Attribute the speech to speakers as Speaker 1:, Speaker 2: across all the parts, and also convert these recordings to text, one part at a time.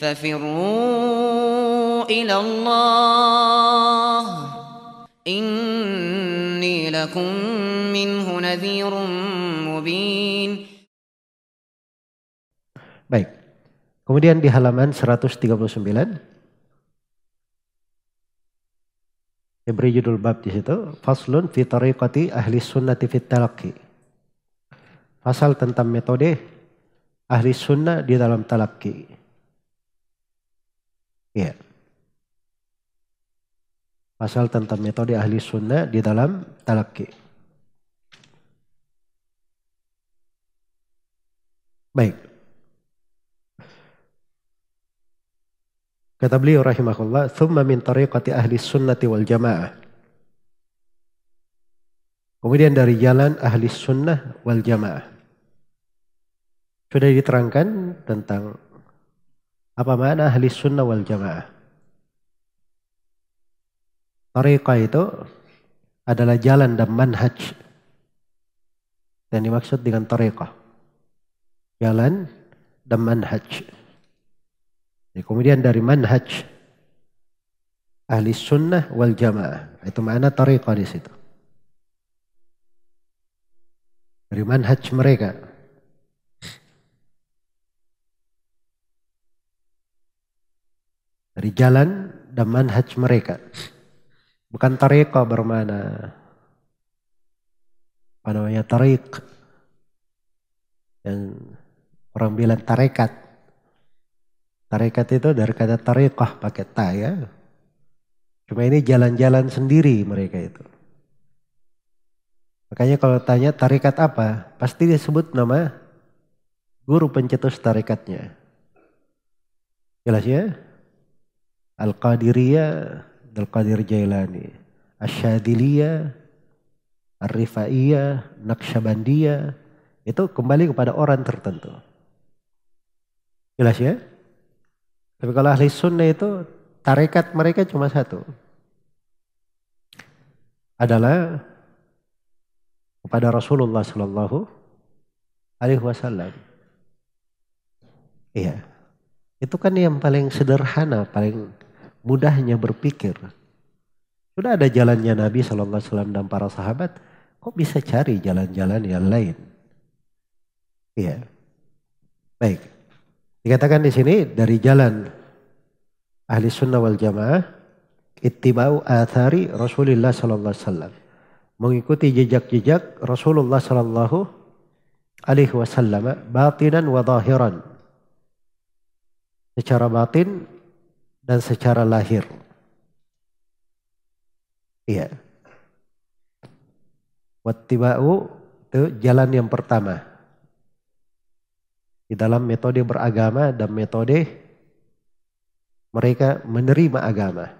Speaker 1: ففروا إلى الله إني لكم منه نذير مبين.
Speaker 2: Baik. Kemudian di halaman 139 diberi judul bab di situ, faslun fi tariqati ahli sunnati fit talaqqi. Fasal tentang metode ahli sunnah di dalam talaqi. Ya. Pasal tentang metode ahli sunnah di dalam talaqi. Baik. Kata beliau rahimahullah, thumma min tariqati ahli sunnati wal jamaah. Kemudian dari jalan ahli sunnah wal jamaah. Sudah diterangkan tentang apa makna ahli sunnah wal jamaah. Tariqah itu adalah jalan dan manhaj. Dan dimaksud dengan tariqah, jalan dan manhaj. Kemudian dari manhaj ahli sunnah wal jamaah, itu makna tariqah di situ. Dari manhaj mereka. Dari jalan dan manhaj mereka. Bukan tariqah bermana apa namanya tariq. Dan orang bilang tarekat. Tarekat itu dari kata tariqah pakai ta ya. Cuma ini jalan-jalan sendiri mereka itu. Makanya kalau tanya tarekat apa, pasti dia sebut nama guru pencetus tarekatnya. Jelas ya? Al-Qadiriyah, Al-Qadir Jailani. Asyadiliyah, Ar-Rifaiyah, Naqsyabandiyah. Itu kembali kepada orang tertentu. Jelas ya? Tapi kalau ahli sunnah itu tarekat mereka cuma satu. Adalah kepada Rasulullah Sallallahu Alaihi Wasallam. Iya. Itu kan yang paling sederhana, paling mudahnya berpikir. Sudah ada jalannya Nabi Sallallahu Alaihi Wasallam dan para sahabat. Kok bisa cari jalan-jalan yang lain? Iya. Baik. Dikatakan di sini dari jalan ahli sunnah wal jamaah ittiba'u athari Rasulullah sallallahu alaihi wasallam, mengikuti jejak-jejak Rasulullah sallallahu alaihi wasallam batinan wa zahiran, secara batin dan secara lahir. Iya. Wattiba'u itu jalan yang pertama di dalam metode beragama dan metode mereka menerima agama.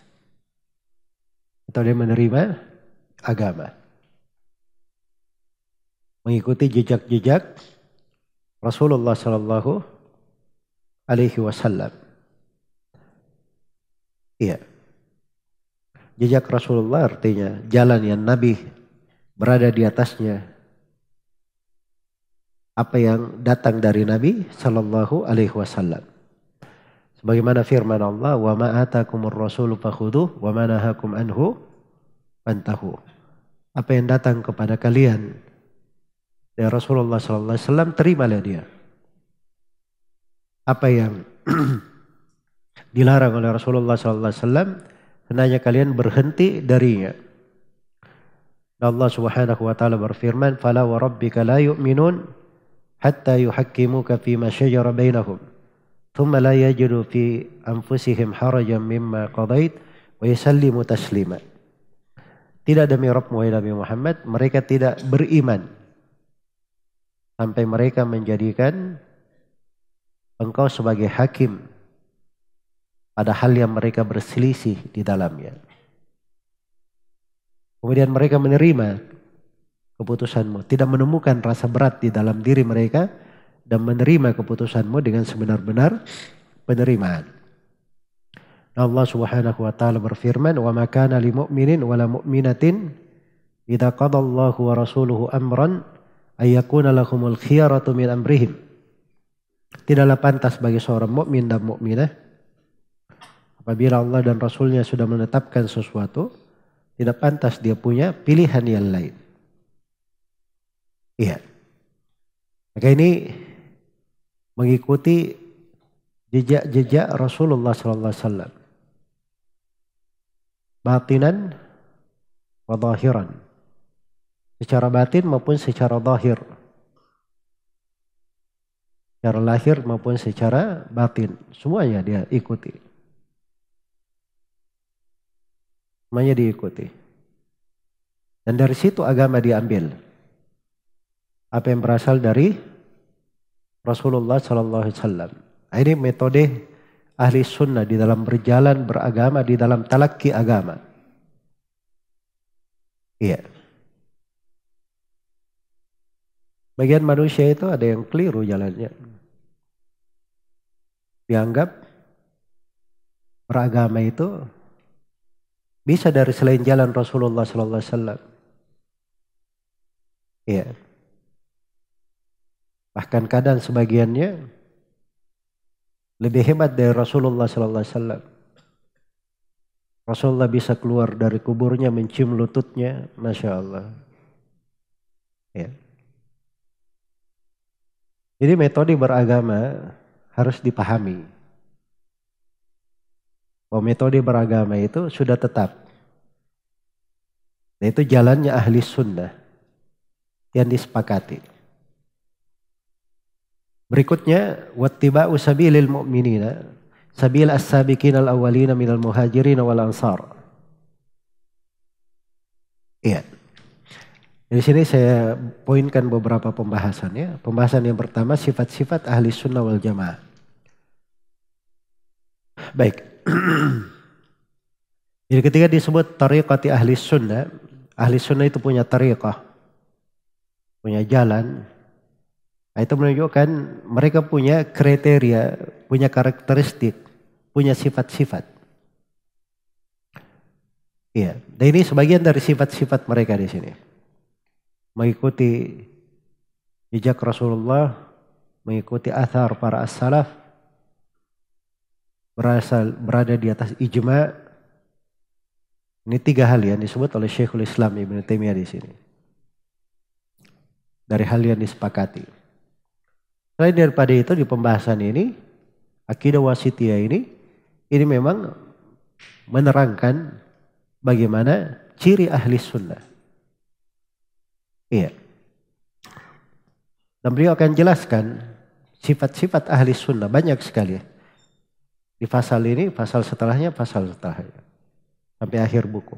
Speaker 2: Metode menerima agama. Mengikuti jejak-jejak Rasulullah Sallallahu Alaihi Wasallam. Iya. Jejak Rasulullah artinya jalan yang Nabi berada di atasnya. Apa yang datang dari Nabi Sallallahu Alaihi Wasallam. Sebagaimana firman Allah, wa ma atakumur rasulu fakhuduh wa ma nahakum anhu fantahu. Apa yang datang kepada kalian dari Rasulullah Sallallahu Alaihi Wasallam, terimalah dia. Apa yang dilarang oleh Rasulullah Sallallahu Alaihi Wasallam, hendaknya kalian berhenti darinya. Allah Subhanahu wa taala berfirman, fala wa rabbika la yu'minun hatta yuhakkimuka fima syajara bainahum thumma la yajidu fi anfusihim harajan mimma qadait wa yusallimu taslima. Tidak demi Rabbmu wahai Nabi Muhammad, mereka tidak beriman sampai mereka menjadikan engkau sebagai hakim pada hal yang mereka berselisih di dalamnya. Kemudian mereka menerima keputusanmu, tidak menemukan rasa berat di dalam diri mereka dan menerima keputusanmu dengan sebenar-benar penerimaan. Allah Subhanahu wa taala berfirman, "Wa ma kana lil mu'minin wa la mu'minatin idza qada Allahu wa rasuluhu amran ay yakuna lahumul khiyaratu min amrihim Tidaklah pantas bagi seorang mukmin dan mukminah apabila Allah dan Rasulnya sudah menetapkan sesuatu, tidak pantas dia punya pilihan yang lain. Iya. Maka ini mengikuti jejak-jejak Rasulullah sallallahu alaihi wasallam. Batinan wa zahiran. Secara batin maupun secara zahir. Secara lahir maupun secara batin. Semuanya dia ikuti. Semuanya diikuti. Dan dari situ agama diambil. Apa yang berasal dari Rasulullah sallallahu alaihi wasallam. Ini metode ahli sunnah di dalam berjalan beragama, di dalam talaki agama. Iya. Bagian manusia itu ada yang keliru jalannya. Dianggap beragama itu bisa dari selain jalan Rasulullah sallallahu alaihi wasallam. Iya. Bahkan kadang sebagiannya lebih hebat dari Rasulullah sallallahu alaihi wasallam. Rasulullah bisa keluar dari kuburnya mencium lututnya, Masya Allah. Ya. Jadi metode beragama harus dipahami. Bahwa metode beragama itu sudah tetap. Yaitu jalannya ahli sunnah yang disepakati. Berikutnya wattiba'u sabilil mu'minina sabil as-sabiqin al-awwalina minal muhajirin wal ansar. Iya. Di sini saya poinkan beberapa pembahasan ya. Pembahasan yang pertama sifat-sifat ahli sunnah wal jamaah. Baik. Jadi ketika disebut tariqati ahli sunnah itu punya tariqah, punya jalan. Itu menunjukkan mereka punya kriteria, punya karakteristik, punya sifat-sifat. Iya, dan ini sebagian dari sifat-sifat mereka di sini. Mengikuti jejak Rasulullah, mengikuti athar para as-salaf, berada di atas ijma. Ini 3 hal yang disebut oleh Syekhul Islam Ibnu Taimiyah di sini. Dari hal yang disepakati. Selain daripada itu di pembahasan ini, akidah wasitiyah ini memang menerangkan bagaimana ciri ahli sunnah. Iya. Dan beliau akan jelaskan sifat-sifat ahli sunnah banyak sekali. Di pasal ini, pasal setelahnya, sampai akhir buku.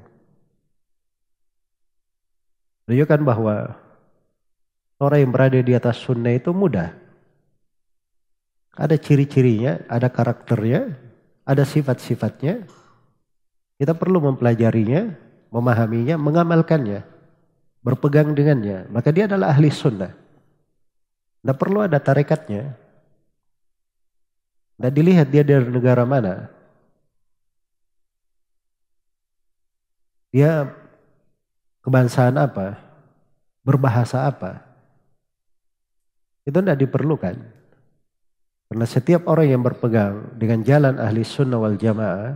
Speaker 2: Menunjukkan bahwa orang yang berada di atas sunnah itu mudah. Ada ciri-cirinya, ada karakternya, ada sifat-sifatnya. Kita perlu mempelajarinya, memahaminya, mengamalkannya, berpegang dengannya. Maka dia adalah ahli sunnah. Tidak perlu ada tarekatnya. Tidak dilihat dia dari negara mana. Dia kebangsaan apa, berbahasa apa. Itu tidak diperlukan. Karena setiap orang yang berpegang dengan jalan ahli sunnah wal jamaah,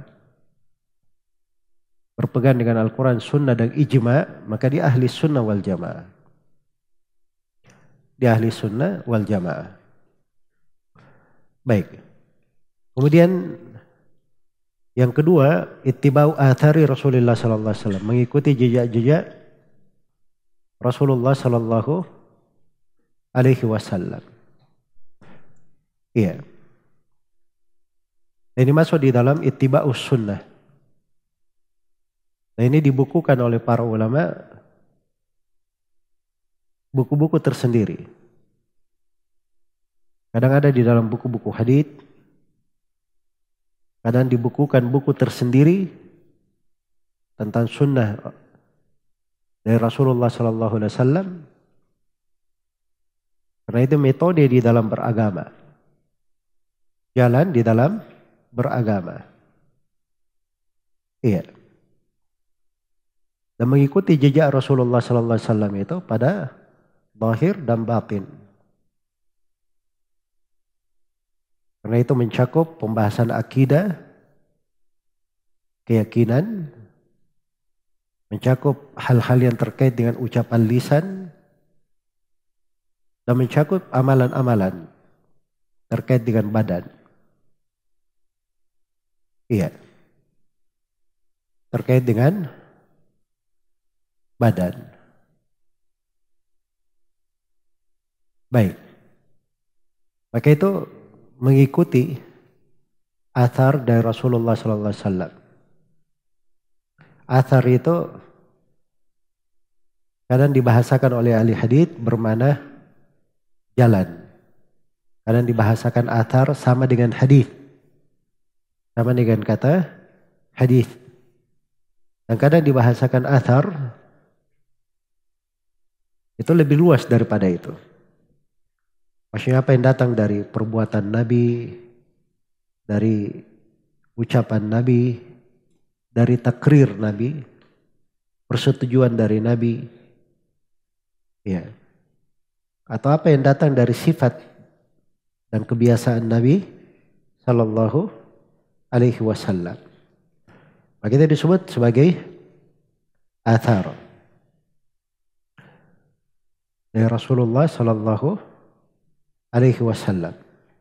Speaker 2: berpegang dengan Al-Quran, sunnah dan ijma, maka dia ahli sunnah wal jamaah. Dia ahli sunnah wal jamaah. Baik. Kemudian yang kedua, ittiba'u athari Rasulullah sallallahu alaihi wasallam, mengikuti jejak-jejak Rasulullah sallallahu alaihi wasallam. Iya. Ini masuk di dalam ittiba'us sunnah. Nah ini dibukukan oleh para ulama buku-buku tersendiri. Kadang ada di dalam buku-buku hadits, kadang dibukukan buku tersendiri tentang sunnah dari Rasulullah sallallahu alaihi wasallam. Karena itu metode di dalam beragama. Jalan di dalam beragama. Iya. Dan mengikuti jejak Rasulullah sallallahu alaihi wasallam itu pada zahir dan batin. Karena itu mencakup pembahasan akidah, keyakinan, mencakup hal-hal yang terkait dengan ucapan lisan, dan mencakup amalan-amalan terkait dengan badan. Iya. Terkait dengan badan. Baik. Maka itu mengikuti athar dari Rasulullah sallallahu alaihi wasallam. Athar itu kadang dibahasakan oleh ahli hadits bermakna jalan. Kadang dibahasakan athar sama dengan hadis. Sama dengan kata hadis. Dan kadang dibahasakan athar itu lebih luas daripada itu. Maksudnya apa yang datang dari perbuatan Nabi, dari ucapan Nabi, dari takrir Nabi, persetujuan dari Nabi, ya, atau apa yang datang dari sifat dan kebiasaan Nabi Sallallahu Alaihi Wasallam. Maka itu disebut sebagai athar dari Rasulullah Sallallahu Alaihi Wasallam.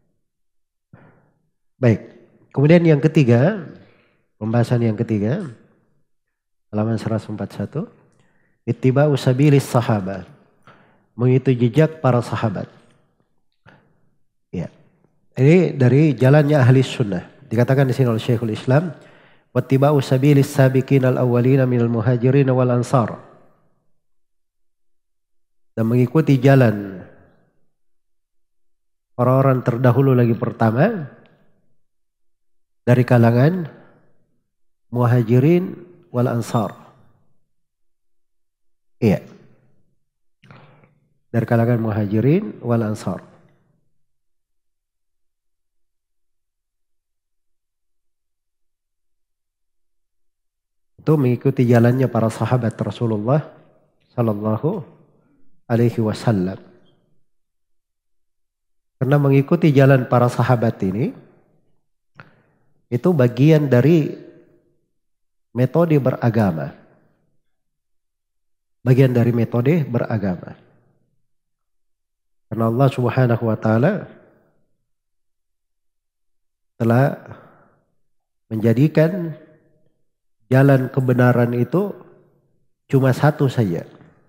Speaker 2: Baik, kemudian yang ketiga, pembahasan yang ketiga, halaman 141, ittiba'u sabilis sahabah, mengikuti jejak para sahabat. Ya, ini dari jalannya ahli sunnah. Dikatakan di sini oleh Syekhul Islam, wattiba'u sabilis sabiqin al-awwalina minal muhajirin wal ansar, dan mengikuti jalan orang-orang terdahulu lagi pertama dari kalangan muhajirin wal ansar. Iya. Dari kalangan muhajirin wal ansar. Itu mengikuti jalannya para sahabat Rasulullah sallallahu alaihi wasallam. Karena mengikuti jalan para sahabat ini itu bagian dari metode beragama. Bagian dari metode beragama. Karena Allah Subhanahu wa taala telah menjadikan jalan kebenaran itu cuma satu saja.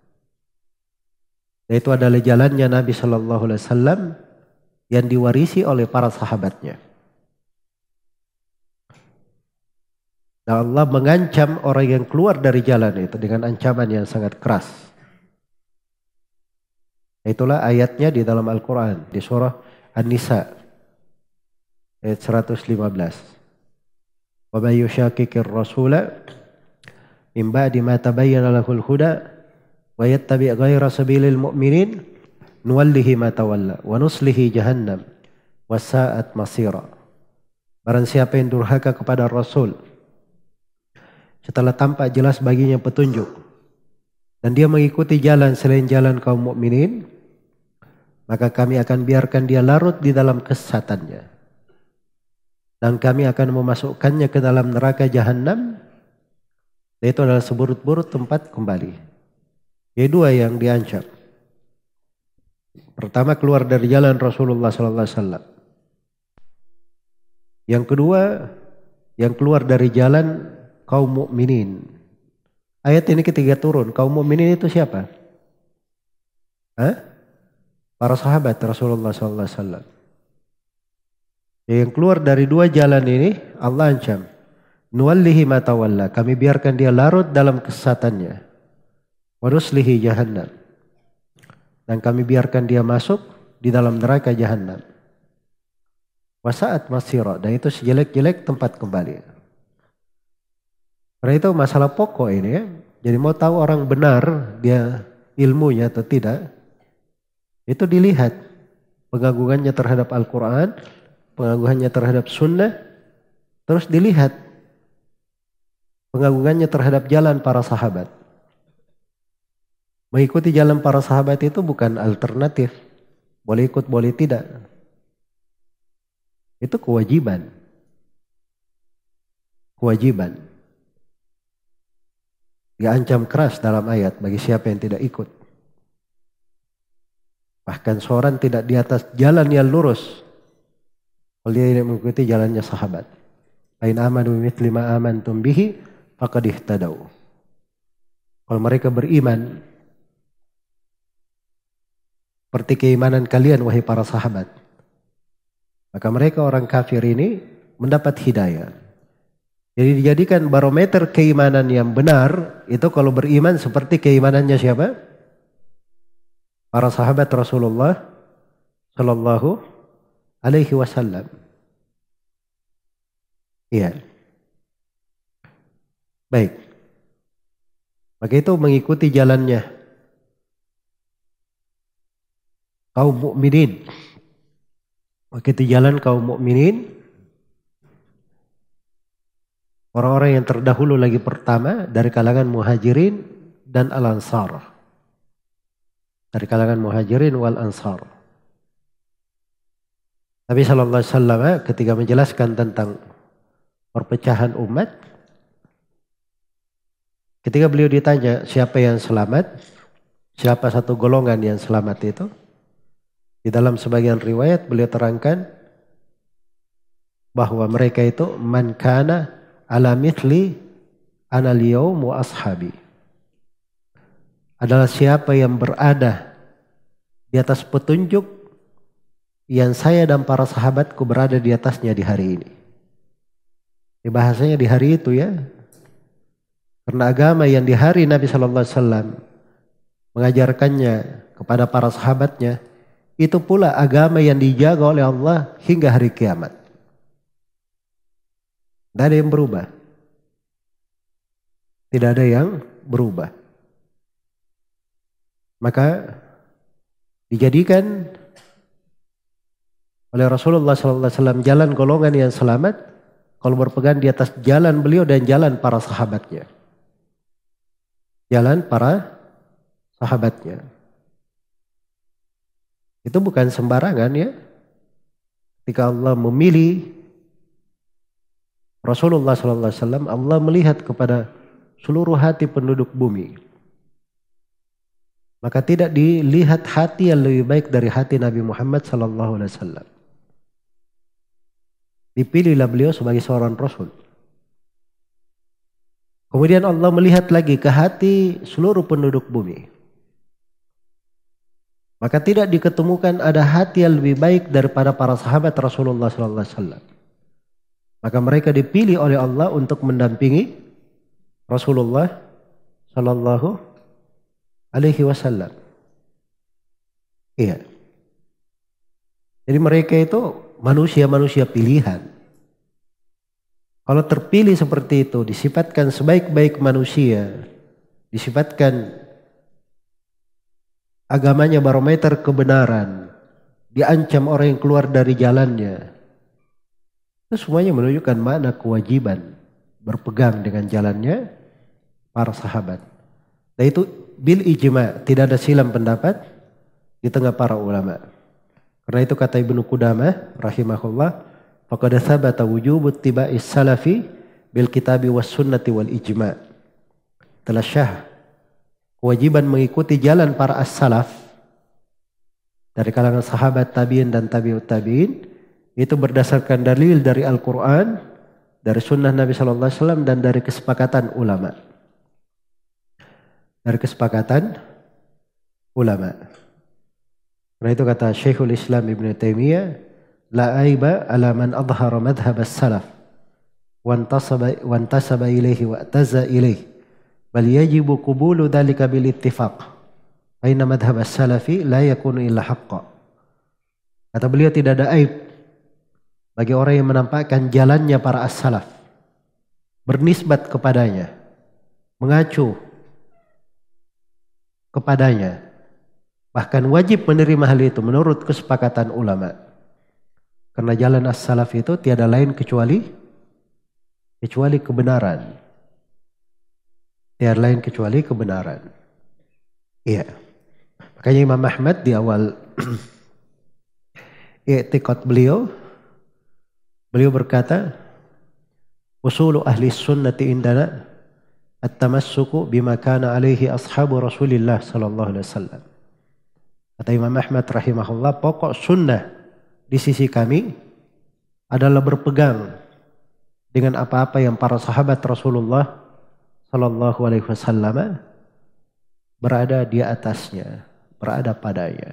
Speaker 2: Yaitu adalah jalannya Nabi sallallahu alaihi wasallam yang diwarisi oleh para sahabatnya. Dan Allah mengancam orang yang keluar dari jalan itu dengan ancaman yang sangat keras. Itulah ayatnya di dalam Al-Quran di surah An-Nisa ayat 115. Wa may yushaqiqir rasula min ba'di ma tabayyana lahul huda wa yattabi' ghayra sabilil mu'minin nuwallihi ma tawalla wa nuslihi jahannam wasa'at masira. Barang siapa yang durhaka kepada Rasul setelah tampak jelas baginya petunjuk dan dia mengikuti jalan selain jalan kaum mukminin, maka kami akan biarkan dia larut di dalam kesesatannya dan kami akan memasukkannya ke dalam neraka jahannam, yaitu adalah seburuk-buruk tempat kembali. Yaitu dua yang diancam. Pertama, keluar dari jalan Rasulullah sallallahu alaihi wasallam. Yang kedua, yang keluar dari jalan kaum mukminin. Ayat ini ketiga turun, kaum mukminin itu siapa? Para sahabat Rasulullah sallallahu alaihi wasallam. Yang keluar dari dua jalan ini Allah ancam, nuwallihi ma tawalla, kami biarkan dia larut dalam kesesatannya. Wa nuslihi jahannam, dan kami biarkan dia masuk di dalam neraka jahannam. Wasa'at masira, dan itu sejelek-jelek tempat kembali. Karena itu masalah pokok ini ya. Jadi mau tahu orang benar dia ilmunya atau tidak, itu dilihat pengagungannya terhadap Al-Quran, pengagungannya terhadap sunnah, terus dilihat pengagungannya terhadap jalan para sahabat. Mengikuti jalan para sahabat itu bukan alternatif. Boleh ikut, boleh tidak. Itu kewajiban. Kewajiban. Diancam keras dalam ayat bagi siapa yang tidak ikut. Bahkan seorang tidak di atas jalan yang lurus kalau dia tidak mengikuti jalannya sahabat. Ain amanu bimithli ma amantum bihi faqad ihtadaw. Kalau mereka beriman seperti keimanan kalian wahai para sahabat, maka mereka orang kafir ini mendapat hidayah. Jadi dijadikan barometer keimanan yang benar itu kalau beriman seperti keimanannya siapa? Para sahabat Rasulullah Sallallahu Alaihi Wasallam. Iya. Baik. Maka itu mengikuti jalannya kaum mukminin. Begitu jalan kaum mukminin, orang-orang yang terdahulu lagi pertama dari kalangan muhajirin dan al-ansar. Dari kalangan muhajirin wal ansar. Nabi sallallahu alaihi wasallam ketika menjelaskan tentang perpecahan umat, ketika beliau ditanya siapa yang selamat, siapa satu golongan yang selamat itu, di dalam sebagian riwayat beliau terangkan bahwa mereka itu man kana ala mithli ana al-yawm wa ashabi. Adalah siapa yang berada di atas petunjuk yang saya dan para sahabatku berada di atasnya di hari ini. Ini bahasanya di hari itu ya. Karena agama yang di hari Nabi sallallahu alaihi wasallam mengajarkannya kepada para sahabatnya, itu pula agama yang dijaga oleh Allah hingga hari kiamat. Tidak ada yang berubah. Tidak ada yang berubah. Maka dijadikan oleh Rasulullah SAW jalan golongan yang selamat kalau berpegang di atas jalan beliau dan jalan para sahabatnya. Jalan para sahabatnya. Itu bukan sembarangan ya. Ketika Allah memilih Rasulullah SAW, Allah melihat kepada seluruh hati penduduk bumi. Maka tidak dilihat hati yang lebih baik dari hati Nabi Muhammad SAW. Dipilihlah beliau sebagai seorang Rasul. Kemudian Allah melihat lagi ke hati seluruh penduduk bumi. Maka tidak diketemukan ada hati yang lebih baik daripada para sahabat Rasulullah SAW. Maka mereka dipilih oleh Allah untuk mendampingi Rasulullah Sallallahu Alaihi Wasallam. Iya. Jadi mereka itu manusia-manusia pilihan. Kalau terpilih seperti itu, disifatkan sebaik-baik manusia, disifatkan agamanya barometer kebenaran, diancam orang yang keluar dari jalannya. Itu semuanya menunjukkan makna kewajiban berpegang dengan jalannya para sahabat. Dan itu bil ijma, tidak ada silam pendapat di tengah para ulama. Karena itu kata Ibnu Qudamah rahimahullah, faqad thabata wujubu ittiba'is salafi bil kitabi was sunnati wal ijma. Telah syah kewajiban mengikuti jalan para as-salaf dari kalangan sahabat, tabi'in dan tabi'ut tabi'in itu berdasarkan dalil dari Al-Qur'an, dari sunnah Nabi sallallahu alaihi wasallam dan dari kesepakatan ulama. Dari kesepakatan ulama. Karena itu kata Syekhul Islam Ibn Taimiyah, la aiba ala man adhara madhhab as-salaf wantasaba ilaihi wa ataza ilaihi bal yajibu qubulu dhalika bil ittifaq fa inna madhhab as-salafi la yakunu illa haqqa. Kata beliau tidak ada aib bagi orang yang menampakkan jalannya para as-salaf, bernisbat kepadanya, mengacu kepadanya, bahkan wajib menerima hal itu menurut kesepakatan ulama. Karena jalan as-salaf itu tiada lain kecuali kebenaran. Tiada lain kecuali kebenaran. Iya. Makanya Imam Ahmad di awal i'tiqad beliau Beliau berkata, usulu ahli sunnati indana at-tamassuku bima kana alaihi ashabu Rasulillah sallallahu alaihi wasallam. Kata Imam Ahmad rahimahullah, pokok sunnah di sisi kami adalah berpegang dengan apa-apa yang para sahabat Rasulullah sallallahu alaihi wasallam berada di atasnya, berada padanya.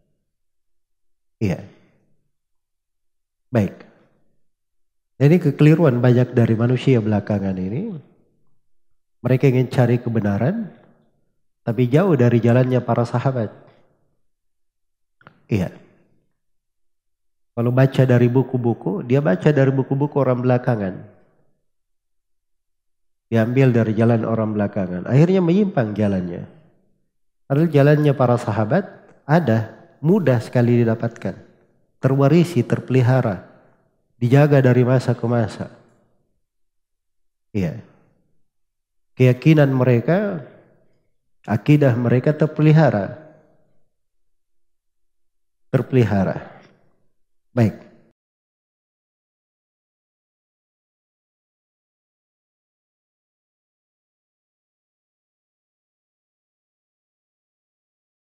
Speaker 2: Iya. Baik. Ini kekeliruan banyak dari manusia belakangan ini. Mereka ingin cari kebenaran, tapi jauh dari jalannya para sahabat. Iya. Kalau baca dari buku-buku, dia baca dari buku-buku orang belakangan. Diambil dari jalan orang belakangan. Akhirnya menyimpang jalannya. Padahal jalannya para sahabat ada, mudah sekali didapatkan. Terwarisi, terpelihara. Dijaga dari masa ke masa. Iya. Keyakinan mereka, akidah mereka terpelihara. Terpelihara. Baik.